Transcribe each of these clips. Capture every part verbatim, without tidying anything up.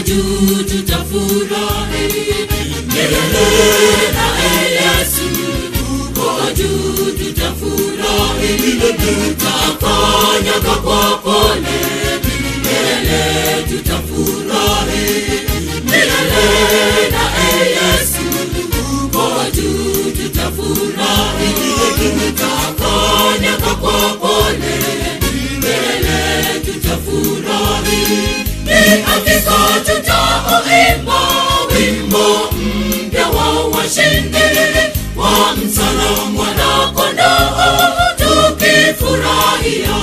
juu tutafurahi milele naye Yesu. Uko juu tutafurahi milele, tutakanyaga kwa pole milele, tutafurahi milele naye Yesu. Uko juu tutafurahi milele, tutakanyaga kwa pole milele, tutafurahi. Ni hakika tutaimba wimbo mpya wa washindi wa msalaba mwana-kondoo, tukifurahia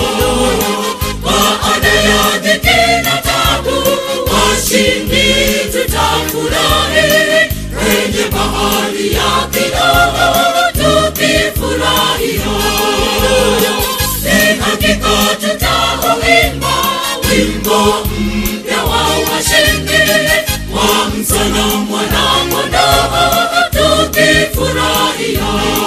baada ya dhiki na taabu. Washindi tutafurahi kwenye bahari ya kioo, tukifurahia. Ni hakika tutaimba wimbo mpya wa washindi wa msalaba mwana-kondoo, tukifurahia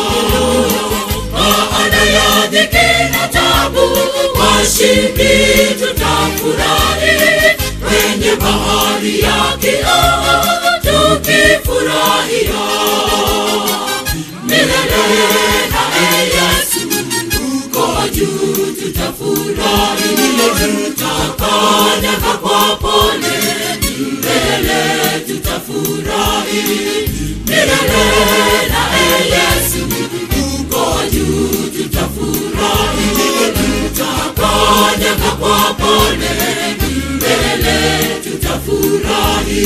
baada ya dhiki na taabu. Washindi tutafurahi kwenye bahari ya kioo, tukifurahia milele naye Yesu. Uko juu tutafurahi milele, tutakanyaga kwa pole milele, tutafurahi milele naye Yesu. Uko juu tutafurahi milele, tutakanyaga kwa pole milele, tutafurahi.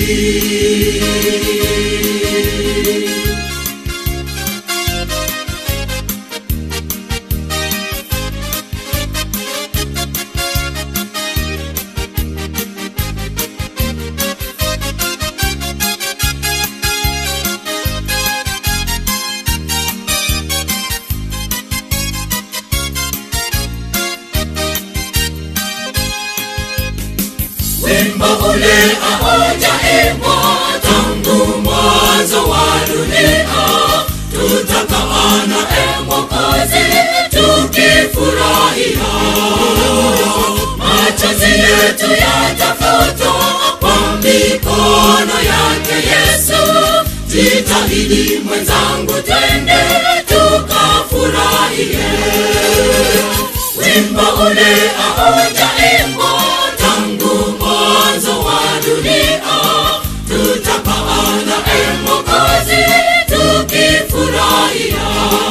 Wimbo ule haujaimba tangu mwanzo wa dunia, tutakaa naye Mwokozi tukifurahia. Machozi yetu yatafutwa kwa mikono yake Yesu. Jitahidi mwenzangu, twende tukafurahie. Wimbo ule haujaimba tangu mwanzo wa dunia, tutakaa naye Mwokozi tukifurahia.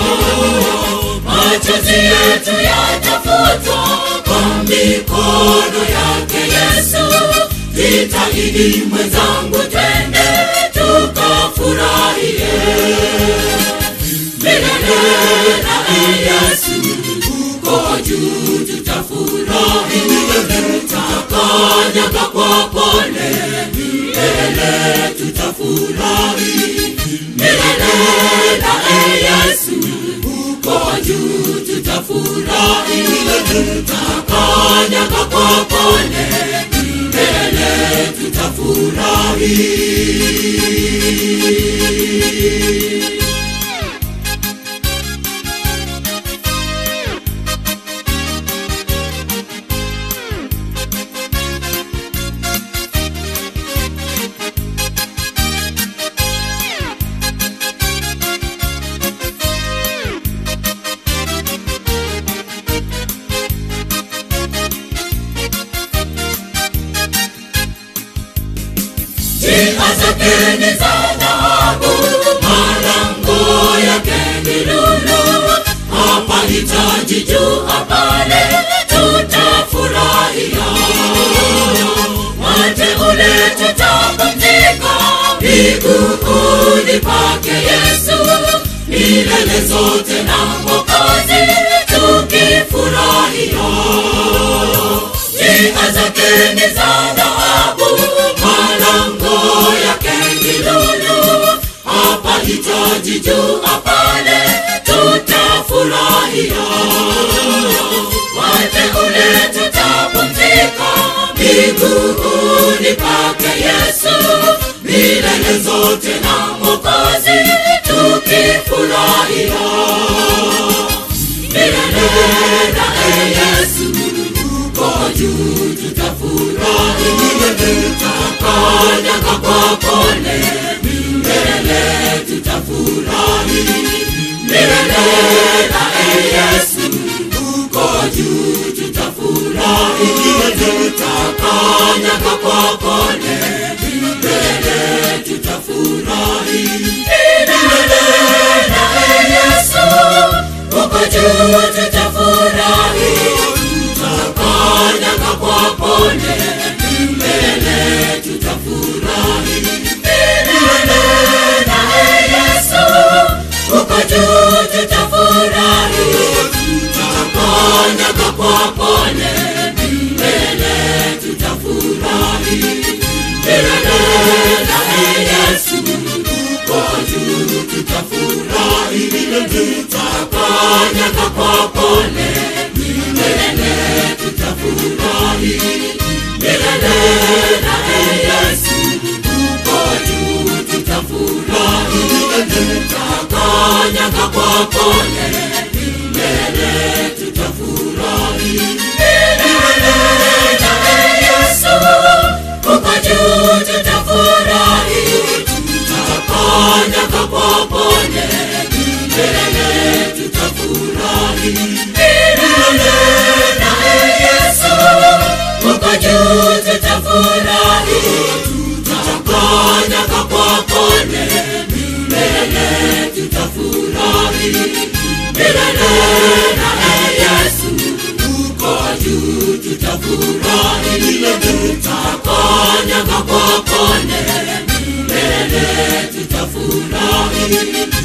Machozi yetu yatafutwa kwa mikono yake Yesu. Jitahidi mwenzangu, twende tukafurahie milele naye Yesu. Uko juu tutafurahi milele, tutakanyaga kwa pole milele, tutafurahi milele naye Yesu. Uko juu tutafurahi milele, tutakanyaga kwa pole milele, tutafurahi. Njia zake ni za dhahabu, malango yake ni lulu. Hapahitaji jua pale, tutafurahia. Wateule tutapumzika miguuni pake Yesu, milele zote na Mwokozi tukifurahia. Njia zake ni za dhahabu, malango yake ni lulu. Hapahitaji jua pale, tutafurahia. Wateule tutapumzika miguuni pake Yesu, milele zote na Mwokozi tukifurahia milele naye Yesu. Uko juu tutafurahi milele. tutakanyaga kwa pole, milele tutafurahi. Milele naye Yesu, huko juu tutafurahi. Tutakanyaga kwa pole, milele tutafurahi. Milele naye Yesu, huko juu tutafurahi. Tutakanyaga kwa pole, milele tutafurahi. Milele naye Yesu, huko juu tutafurahi. Tutakanyaga kwa pole, milele tutafurahi. Milele naye Yesu, huko juu tutafurahi. Tutakanyaga kwa pole, milele tutafurahi. Milele naye Yesu, huko juu tutafurahi. Tutakanyaga kwa pole, milele tutafurahi. Milele naye Yesu, huko juu tutafurahi. Tutakanyaga kwa pole, milele tutafurahi. Milele naye Yesu, huko juu tutafurahi. Tutakanyaga kwa pole, milele tutafurahi.